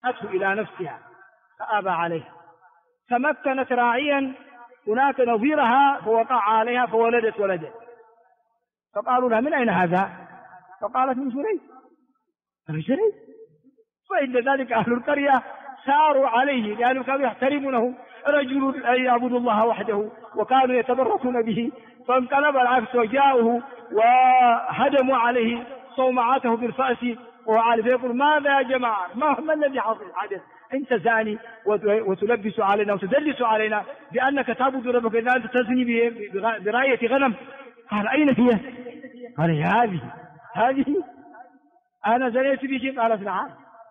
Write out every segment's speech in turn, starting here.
أتوا إلى نفسها فأبى عليها، تمكنت راعيا هناك نظيرها فوقع عليها فولدت ولدا، فقالوا لها من أين هذا؟ فقالت من جريج. من جريج. فإن ذلك أهل القرية ساروا عليه لأنهم كانوا يحترمونه، رجل يعبد الله وحده وكانوا يتبركون به، فانقلب العكس وجاءوه وهدموا عليه صومعته بالفأس وهو عارف، يقول ماذا يا جماعة، ما الذي حدث؟ أنت زاني وتلبس علينا وتدلس علينا بأنك تعبد ربك إذا أنت تزني براية غنم. قال أين هي؟ قال هذه أنا زنيت بك. قالت نعم.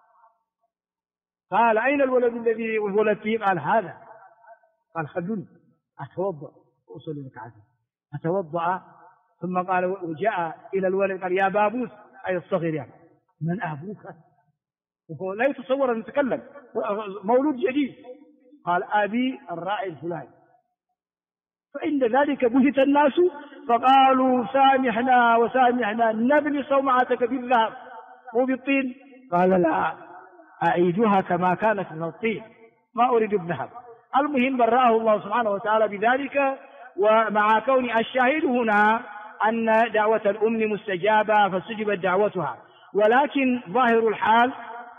قال أين الولد الذي ولدت فيه؟ قال هذا. قال خلوني أتوضأ وأصلي ركعتين. أتوضأ ثم قال وجاء إلى الولد قال يا بابوس، أي الصغير يعني، من أبوك؟ وهو لا يتصور أن يتكلم، مولود جديد. قال أبي الراعي الفلاني. فإن ذلك بهت الناس فقالوا سامحنا وسامحنا، نبني صومعتك بالذهب وبالطين. قال لا، أعيدها كما كانت من الطين، ما أريد الذهب. المهم برأه الله سبحانه وتعالى بذلك. ومع كون الشاهد هنا أن دعوة الأم مستجابة فاستجبت دعوتها، ولكن ظاهر الحال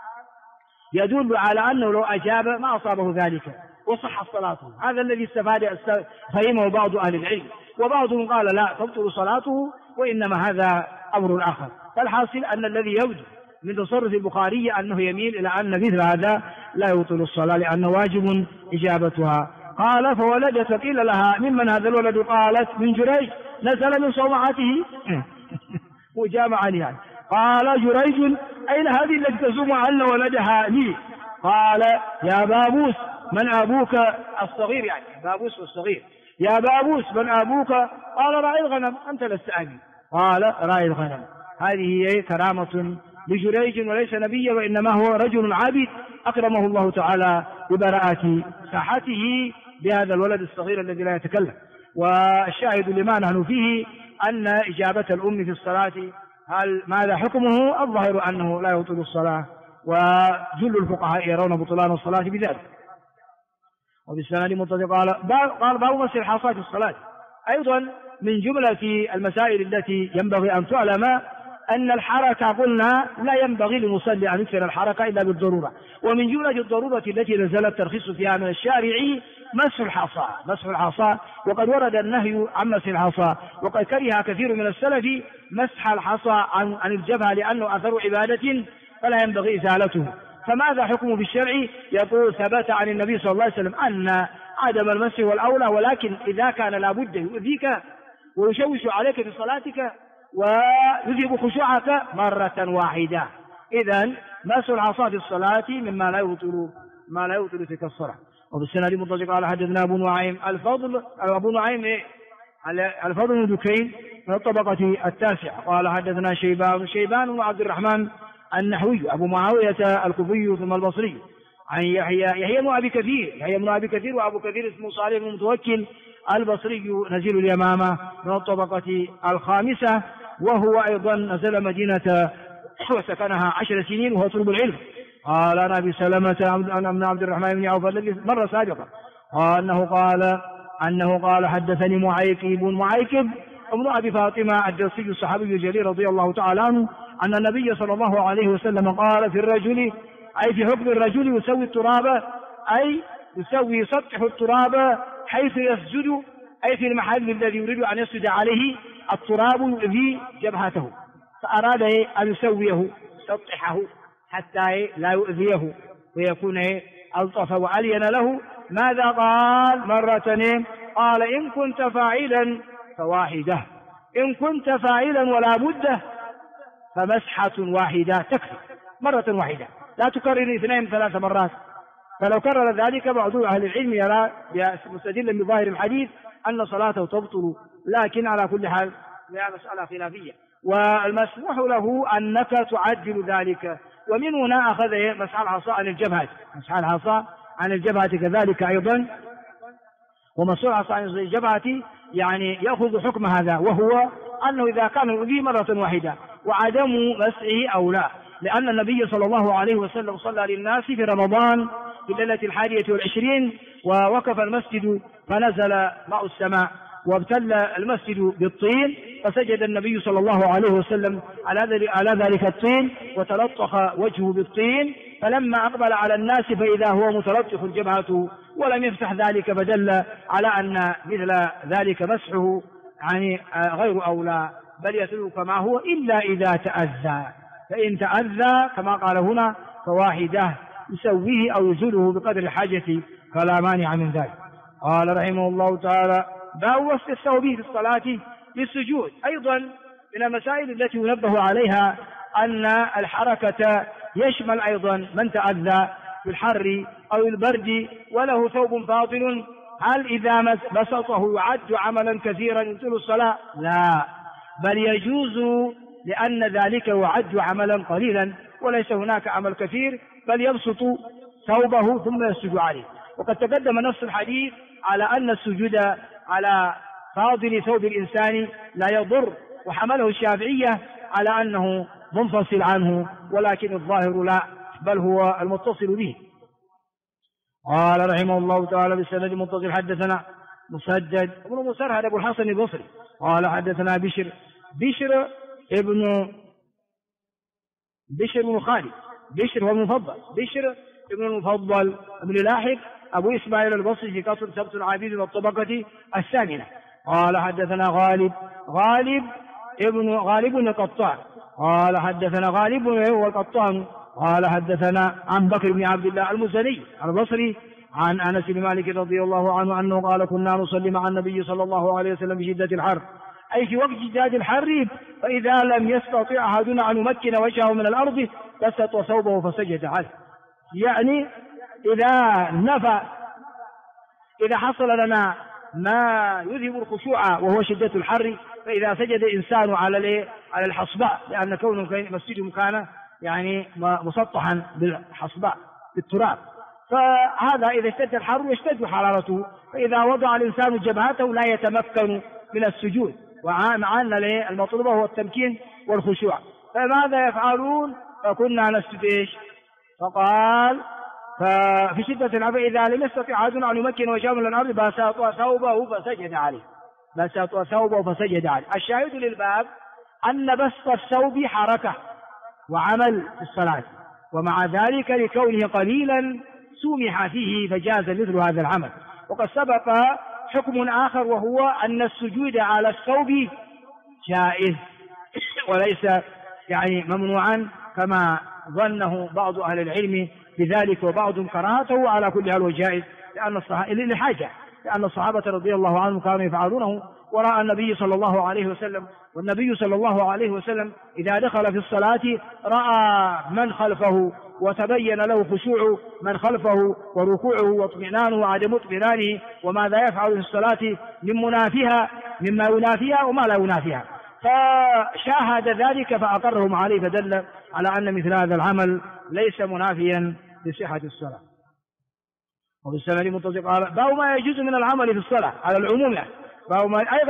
يدل على أنه لو أجاب ما أصابه ذلك وصح صلاته. هذا الذي فهمه بعض أهل العلم، وبعضهم قال لا تبطل صلاته، وإنما هذا أمر آخر. فالحاصل أن الذي يبدو من تصرف البخاري أنه يميل إلى أن مثل هذا لا يبطل الصلاة لأنه واجب إجابتها. قال فولدت فقيل لها ممن هذا الولد؟ قالت من جريج، نزل من صومعته وجامعني يعني. قال جريج أين هذه التي تزوم أن ولدها لي؟ قال يا بابوس من أبوك؟ الصغير يعني بابوس والصغير. يا بابوس من أبوك؟ قال راعي الغنم. أنت لست أبي. قال راعي الغنم. هذه هي كرامة لجريج وليس نبيا، وإنما هو رجل عابد أكرمه الله تعالى ببراءة ساحته بهذا الولد الصغير الذي لا يتكلم. والشاهد لما نحن فيه أن إجابة الأم في الصلاة ماذا حكمه؟ الظاهر أنه لا يبطل الصلاة، وجل الفقهاء يرون بطلان الصلاة بذلك. وبالسند متصل قال باب مسح الحصى في الصلاة. أيضا من جملة المسائل التي ينبغي أن تعلم أن الحركة قلنا لا ينبغي للمصلي أن يكثر الحركة إلا بالضرورة، ومن جملة الضرورة التي نزل الترخيص فيها من الشارع مسح الحصى، وقد ورد النهي عن مسح الحصى، وقد كره كثير من السلف مسح الحصى عن الجبهة لأنه أثر عبادة فلا ينبغي إزالته. فماذا حكمه في الشرع؟ يقول ثبت عن النبي صلى الله عليه وسلم أن عدم المسح والأولى، ولكن إذا كان لابد يؤذيك ويشوش عليك في صلاتك ويذهب خشوعك مرة واحدة. إذن مسح الحصى في الصلاة مما لا يبطل تلك الصلاة. وبالسند المتصل قال حدثنا أبو نعيم الفضل بن دكين من الطبقة التاسعة قال حدثنا شيبان وعبد الرحمن النحوي أبو معاوية الكوفي ثم البصري عن يحيى بن أبي كثير وأبو كثير اسمه صالح بن متوكل البصري نزيل اليمامة من الطبقة الخامسة، وهو أيضا نزل مدينة وسكنها 10 سنين وهو طلب العلم. قال عن أبي سلمة عن عبد الرحمن بن عوف الذي مر سابقا أنه قال حدثني معيكب ابن أبي فاطمة الدوسي الصحابي الجليل رضي الله تعالى عنه أن النبي صلى الله عليه وسلم قال في الرجل أي في حكم الرجل يسوي التراب أي يسوي سطح التراب حيث يسجد أي في المحل الذي يريد أن يسجد عليه التراب يؤذي جبهته، فأراد أن يسويه سطحه حتى لا يؤذيه ويكون ألطف وألين له. ماذا قال مرة؟ قال إن كنت فاعلا فواحدة، إن كنت فاعلا ولا بد فمسحة واحدة تكفي، مرة واحدة لا تكرر 2-3 مرات. فلو كرر ذلك بعض أهل العلم يرى مستدلا بظاهر الحديث أن صلاته تبطل، لكن على كل حال هي مسألة خلافية، والمسموح له أنك تعدل ذلك. ومن هنا أخذ مسح الحصى عن الجبهة كذلك أيضا. ومسح الحصى عن الجبهة يعني يأخذ حكم هذا، وهو أنه إذا كان الوضوء مرة واحدة وعدم مسحه أو لا، لأن النبي صلى الله عليه وسلم صلى للناس في رمضان في الليلة 21 ووقف المسجد فنزل ماء السماء وابتل المسجد بالطين، فسجد النبي صلى الله عليه وسلم على ذلك الطين وتلطخ وجهه بالطين، فلما أقبل على الناس فإذا هو متلطخ جبهته ولم يفتح ذلك، فدل على أن مثل ذلك مسحه يعني غير أولى، بل يترك كما هو إلا إذا تأذى، فإن تأذى كما قال هنا فواحدة يسويه أو يزوله بقدر الحاجة فلا مانع من ذلك. قال رحمه الله تعالى: باب وسط الثوب في الصلاة للسجود. أيضا من المسائل التي ينبه عليها أن الحركة يشمل أيضا من تأذى بالحر أو البرد وله ثوب فاضل، هل إذا بسطه يعد عملا كثيرا يبطل الصلاة؟ لا، بل يجوز، لأن ذلك يعد عملا قليلا وليس هناك عمل كثير، بل يبسط ثوبه ثم يسجد عليه. وقد تقدم نص الحديث على أن السجود على فاضل ثوب الإنسان لا يضر، وحمله الشافعية على أنه منفصل عنه، ولكن الظاهر لا، بل هو المتصل به. قال رحمه الله تعالى: بالسند المتصل حدثنا مسدد بن مسرهد أبو الحسن البصري قال حدثنا بشر بن خالد، بشر هو المفضل، بشر ابن المفضل بن لاحق أبو إسماعيل البصري في قصر سبت العبيد والطبقة الثامنة. قال حدثنا غالب بن قطان قال حدثنا غالب هو القطان قال حدثنا عن بكر بن عبد الله المزني البصري عن أنس بن مالك رضي الله عنه أنه قال: كنا نصلي مع النبي صلى الله عليه وسلم بشدة الحر، أي في وقت شداد الحر، فإذا لم يستطع أحدنا أن يمكن وجهه من الأرض بسط ثوبه فسجد عليه. يعني إذا حصل لنا ما يذهب الخشوع وهو شدة الحر، فإذا سجد إنسان على الحصباء، لأن كونه مسجد كان يعني مسطحا بالحصباء بالتراب، فهذا إذا اشتد الحر يشتد حرارته، فإذا وضع الإنسان جبهته لا يتمكن من السجود، ومع أن المطلوب هو التمكين والخشوع، فماذا يفعلون؟ فكنا نسجد فقال: ففي شدة الحر إذا لم يستطع أحدنا أن يمكن وجهه من الأرض بسط ثوبه فسجد عليه. الشاهد للباب أن بسط الثوب حركة وعمل في الصلاة، ومع ذلك لكونه قليلا سمح فيه فجاز مثل هذا العمل. وقد سبق حكم آخر وهو أن السجود على الثوب جائز وليس يعني ممنوعا كما ظنه بعض أهل العلم بذلك، وبعضهم كراهته، على كل حال وجائز لأن الصحابة رضي الله عنهم كانوا يفعلونه وراء النبي صلى الله عليه وسلم، والنبي صلى الله عليه وسلم إذا دخل في الصلاة رأى من خلفه وتبين له خشوع من خلفه وركوعه واطمئنانه وعدم اطمئنانه وماذا يفعل في الصلاة مما ينافيها وما لا ينافيها، فشاهد ذلك فأقرهم عليه، فدل على أن مثل هذا العمل ليس منافيا لصحة الصلاة. وفي السند المتصل قال: باب ما يجوز من العمل في الصلاة على العموم، أي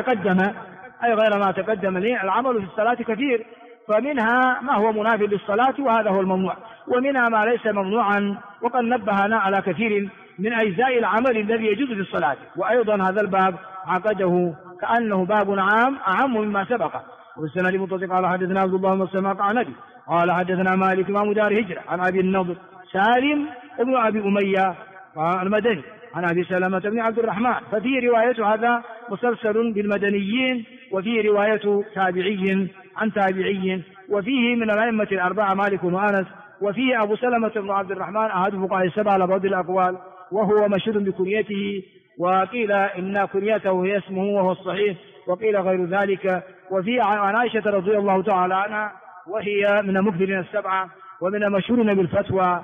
غير ما تقدم العمل في الصلاة كثير، فمنها ما هو منافي للصلاة وهذا هو الممنوع، ومنها ما ليس ممنوعا، وقد نبهنا على كثير من أجزاء العمل الذي يجوز في الصلاة. وأيضا هذا الباب عقده كأنه باب أعم مما سبق. وفي السند المتصل قال: حدثنا عبد الله بن مسلمة عن أبي قال: حدثنا مالك إمام دار هجرة عن أبي النضر سالم ابن أبي أمية المدني عن أبي سلمة بن عبد الرحمن، ففي رواية هذا مسلسل بالمدنيين، وفي رواية تابعي عن تابعي، وفيه من الأئمة الأربعة مالك وأنس، وفيه أبو سلمة بن عبد الرحمن أحد فقهاء السبعة على بعض الأقوال، وهو مشهور بكنيته، وقيل إن كنيته هي اسمه وهو الصحيح، وقيل غير ذلك. وفي عن عائشة رضي الله تعالى عنها وهي من مكثرين السبعة ومن المشهورين بالفتوى،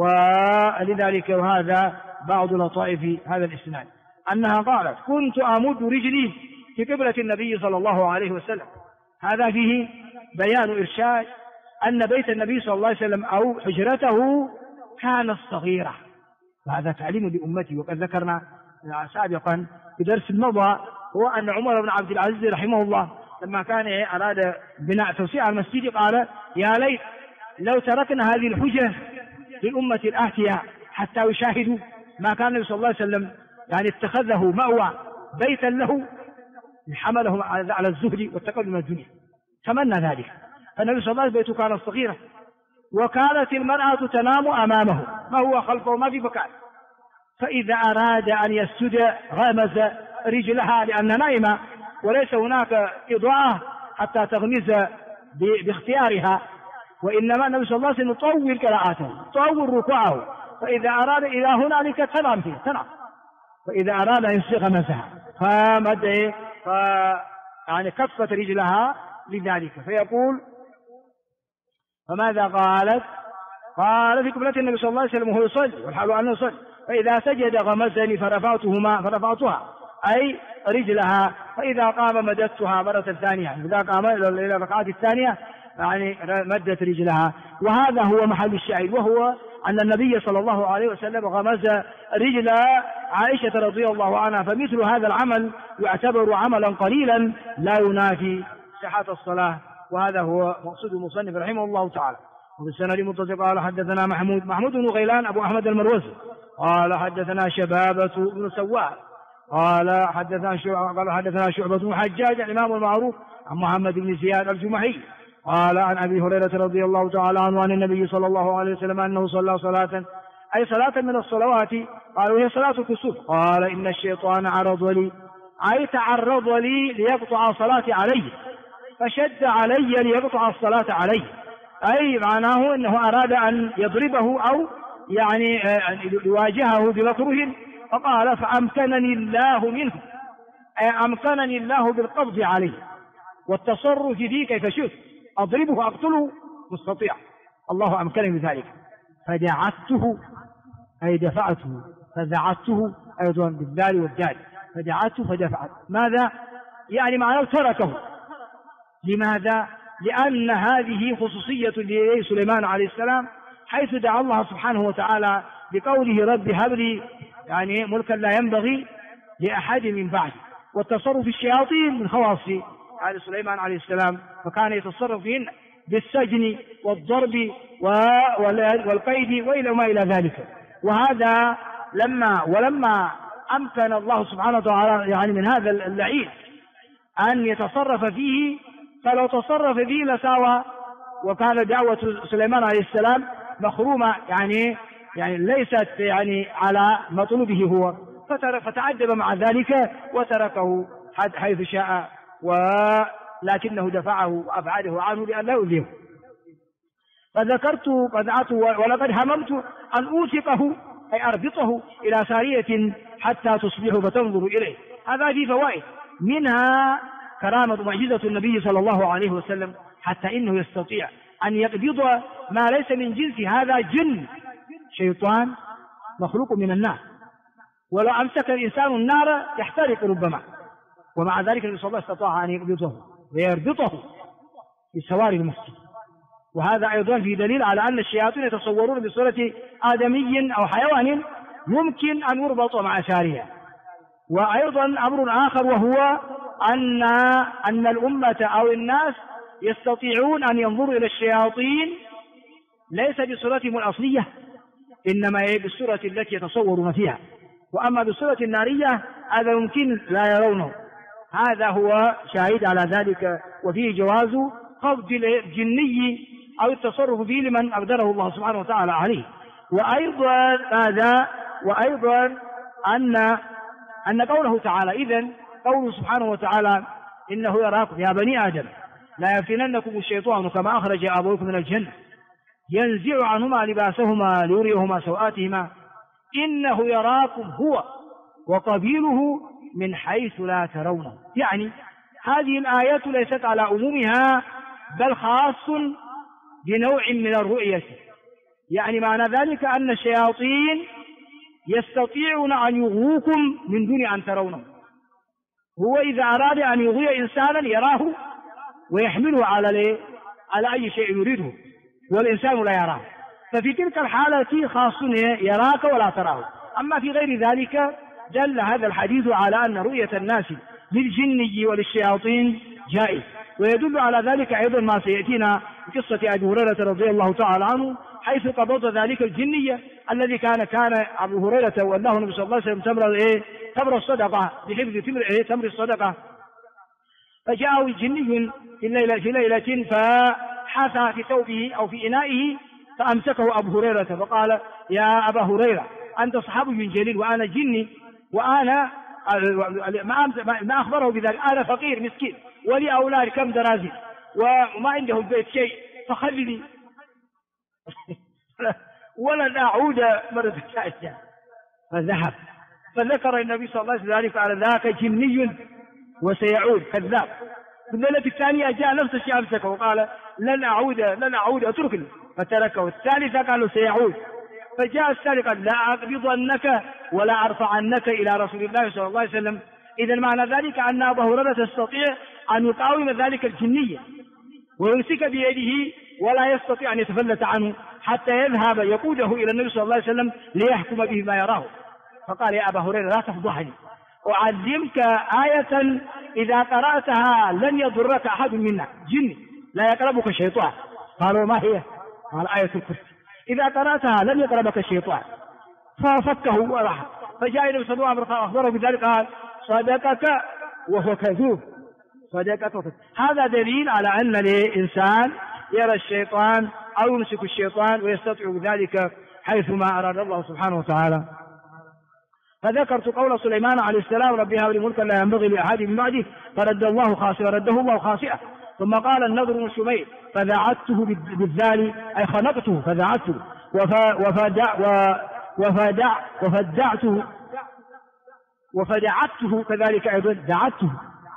ولذلك وهذا بعض لطائف هذا الإسناد أنها قالت: كنت أمد رجلي في قبلة النبي صلى الله عليه وسلم. هذا فيه بيان إرشاد أن بيت النبي صلى الله عليه وسلم أو حجرته كانت صغيرة، وهذا تعليم لأمتي. وقد ذكرنا سابقا في درس المضى هو أن عمر بن عبد العزيز رحمه الله لما كان أراد بناء توسيع المسجد قال: يا ليت لو تركنا هذه الحجة للأمة الآتية حتى يشاهدوا ما كان النبي صلى الله عليه وسلم يعني اتخذه مأوى بيتا له حملهم على الزهد والتقلل من الدنيا، تمنى ذلك. فالنبي صلى الله عليه وسلم بيته كان صغيرا، وكانت المرأة تنام أمامه، ما هو خلفه، ما في مكان، فإذا أراد أن يسجد غمز رجلها لأن نائمة وليس هناك إضاءة حتى تغمز باختيارها، وإنما النبي صلى الله عليه وسلم يطول قراءته، يطول ركوعه، فإذا أراد إلى هنالك تنام فيه تنام، فإذا أراد أن يسجد غمزها فمد يعني كفت رجلها لذلك. فيقول فماذا قالت؟ قال في قبلة النبي صلى الله عليه وسلم وهو يصلي والحال أنه يصلي، فإذا سجد غمزني فرفعتها أي رجلها، فإذا قام مددتها مرة ثانية، إذا قام إلى الركعة الثانية يعني مدت رجلها. وهذا هو محل الشاهد، وهو أن النبي صلى الله عليه وسلم غمز رجل عائشة رضي الله عنها، فمثل هذا العمل يعتبر عملا قليلا لا ينافي صحة الصلاة، وهذا هو مقصود المصنف رحمه الله تعالى. وبالسند متصل قال حدثنا محمود بن غيلان أبو أحمد المروزي قال حدثنا شبابة بن سواء قال حدثنا شعبة بن حجاج الإمام المعروف عن محمد بن زياد الجمحي قال عن أبي هريرة رضي الله تعالى عنه عن النبي صلى الله عليه وسلم أنه صلى صلاة أي صلاة من الصلوات، قال وهي صلاة الكسوف، قال إن الشيطان عرض لي أي تعرض لي ليقطع صلاتي عليه، فشد علي ليقطع الصلاة عليه، أي معناه أنه أراد أن يضربه أو يعني يواجهه بمكروه، فقال فأمكنني الله منه، أي أمكنني الله بالقبض عليه والتصرف فيه كيف شئت، أضربه أقتله مستطيع، الله أمكنني بذلك، فدعته أي دفعته، فدعته أيضا بالذال والدال، فدعته فدفعت، ماذا يعني معناه تركه. لماذا؟ لأن هذه خصوصية لسليمان عليه السلام، حيث دعا الله سبحانه وتعالى بقوله رب هب لي يعني ملكا لا ينبغي لأحد من بعد، والتصرف الشياطين من خواص على سليمان عليه السلام، فكان يتصرف فيهن بالسجن والضرب والقيد وإلى ما إلى ذلك. وهذا ولما أمكن الله سبحانه وتعالى يعني من هذا اللعين أن يتصرف فيه، فلو تصرف فيه لساوى، وكان دعوة سليمان عليه السلام مخرومة يعني ليست يعني على مطلوبه هو، فتعجب مع ذلك وتركه حيث شاء، ولكنه دفعه وأبعده عنه لأن لا يؤذيه. فذكرت قدعته ولقد هممت أن أوثقه أي أربطه إلى سارية حتى تصبحوا فتنظروا إليه. هذا فيه فوائد، منها كرامة معجزة النبي صلى الله عليه وسلم، حتى إنه يستطيع أن يقبض ما ليس من جنس هذا جن شيطان مخلوق من النار، ولو أمسك الإنسان النار يحترق ربما، ومع ذلك النبي صلى الله عليه وسلم استطاع أن يقبضه ويربطه في سواري المسجد. وهذا أيضا في دليل على أن الشياطين يتصورون بصورة آدمي أو حيوان يمكن أن يربط مع سارية. وأيضا أمر آخر، وهو أن الأمة أو الناس يستطيعون أن ينظروا إلى الشياطين ليس بصورتهم الأصلية، إنما بالصورة التي يتصورون فيها، وأما بالصورة النارية هذا يمكن لا يرونه. هذا هو شاهد على ذلك، وفيه جواز قبض الجني أو التصرف فيه لمن أقدره الله سبحانه وتعالى عليه. وأيضا أن قوله تعالى، إذن قوله سبحانه وتعالى إنه يراكم يا بني آدم لا يفتننكم الشيطان كما أخرج أبويكم من الجنة ينزع عنهما لباسهما ليريهما سوآتهما إنه يراكم هو وقبيله من حيث لا ترونه. يعني هذه الآية ليست على عمومها بل خاص بنوع من الرؤية، يعني معنى ذلك أن الشياطين يستطيعون أن يغوكم من دون أن ترونه. هو إذا أراد أن يغوي إنسانا يراه ويحمله على أي شيء يريده، والإنسان لا يراه، ففي تلك الحالة خاص يراك ولا تراه. أما في غير ذلك دل هذا الحديث على أن رؤية الناس للجني وللشياطين جائز، ويدل على ذلك أيضا ما سيأتينا في قصة أبي هريرة رضي الله تعالى عنه، حيث قبض ذلك الجنية الذي كان أبو هريرة والله النبي صلى الله عليه وسلم تمر الصدقة بحفظ تمر الصدقة، فجاءه الجني في ليلة فحاث في ثوبه أو في إنائه فأمسكه أبو هريرة فقال: يا أبا هريرة أنت صحابي جليل وأنا جني، وأنا ما أخبره بذلك، أنا فقير مسكين ولي أولاد كم درازي وما عنده البيت شيء فخلني ولن أعود مرة ثانية. فذهب فذكر النبي صلى الله عليه وسلم ذلك قال: ذاك جني وسيعود كذاب. في الليلة الثانية جاء نفس الشيء أمسكه وقال: لن أعود أتركني، فتركه. الثالثة قالوا سيعود، فجاء الثالث قال: لا أقبضنك ولا أرفعنك إلى رسول الله صلى الله عليه وسلم. إذا معنى ذلك أن أبا هريرة يستطيع أن يقاوم ذلك الجنية ويمسك بيده ولا يستطيع أن يتفلت عنه حتى يذهب يقوده إلى النبي صلى الله عليه وسلم ليحكم به ما يراه. فقال: يا أبا هريرة لا تفضحني، أعلمك آية إذا قرأتها لن يضرك أحد منا، جني لا يقربك الشيطان. قالوا: ما هي؟ قال: آية الكرسي، إذا قرأتها لن يقربك الشيطان. ففكه وراح، فجاء النبي صلى الله عليه وسلم أخبره بذلك قال: صدقك وهو كذوب، صدقك وهو كذوب. هذا دليل على أن الإنسان يرى الشيطان أو يمسك الشيطان ويستطيع بذلك حيثما أراد الله سبحانه وتعالى. فذكرت قول سليمان عليه السلام: رب هب لي ملكا لا ينبغي لأحد من بعده، فرده الله خاسئا. ثم قال النضر بن شميل: فذعته بالذال أي خنقته فذعته، وفدعته كذلك أيضا دعته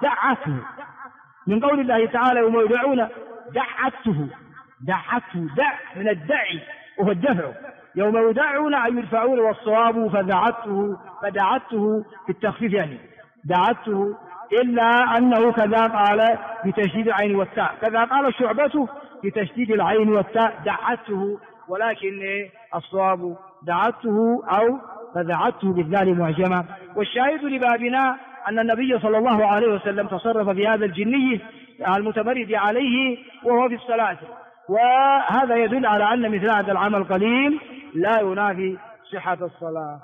من قول الله تعالى: يوم يدعون دعته دع من الدعي وهو الدفع، يوم يدعون أي يدفعون، والصواب فدعته في التخفيف يعني دعته، إلا أنه كذا قال بتشديد العين والتاء، كذا قال شعبته بتشديد العين والتاء دعته، ولكن الصواب دعته أو فدعته بالذال معجمة. والشاهد لبابنا أن النبي صلى الله عليه وسلم تصرف في هذا الجني المتمرد عليه وهو في الصلاة، وهذا يدل على أن مثل هذا العمل قليل لا ينافي صحة الصلاة.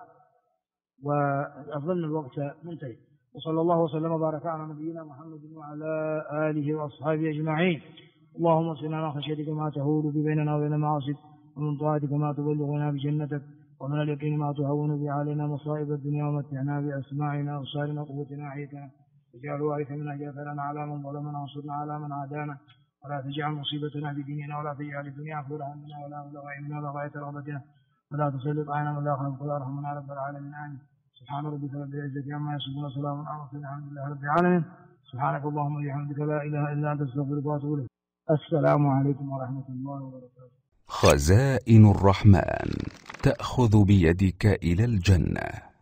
وأظن الوقت منتهي، وصلى الله وسلم وبارك على نبينا محمد وعلى آله وأصحابه أجمعين. اللهم اصلنا من خشيتك ما تهول بيننا وبين معاصيك، ومن طاعتك ما تبلغنا بجنتك، ومن اليقين ما تهون به علينا مصائب الدنيا، ومتعنا بأسماعنا وأبصارنا وقوتنا أحييتنا، واجعل الوارث منا جاثرنا على من ظلمنا وانصرنا على من عادانا، ولا تجعل مصيبتنا في ديننا، ولا تجعل الدنيا أكبر همنا ولا مبلغ علمنا ولا غاية رغبتنا، ولا تسلط علينا من لا يخافك ولا يرحمنا رب العالمين. آمين. سبحان ربك رب العزة عما يصفون وسلام على المرسلين الحمد لله رب العالمين. سبحانك اللهم وبحمدك لا إله إلا أنت أستغفرك وأتوب إليك. السلام عليكم ورحمة الله وبركاته. خزائن الرحمن تأخذ بيدك إلى الجنة.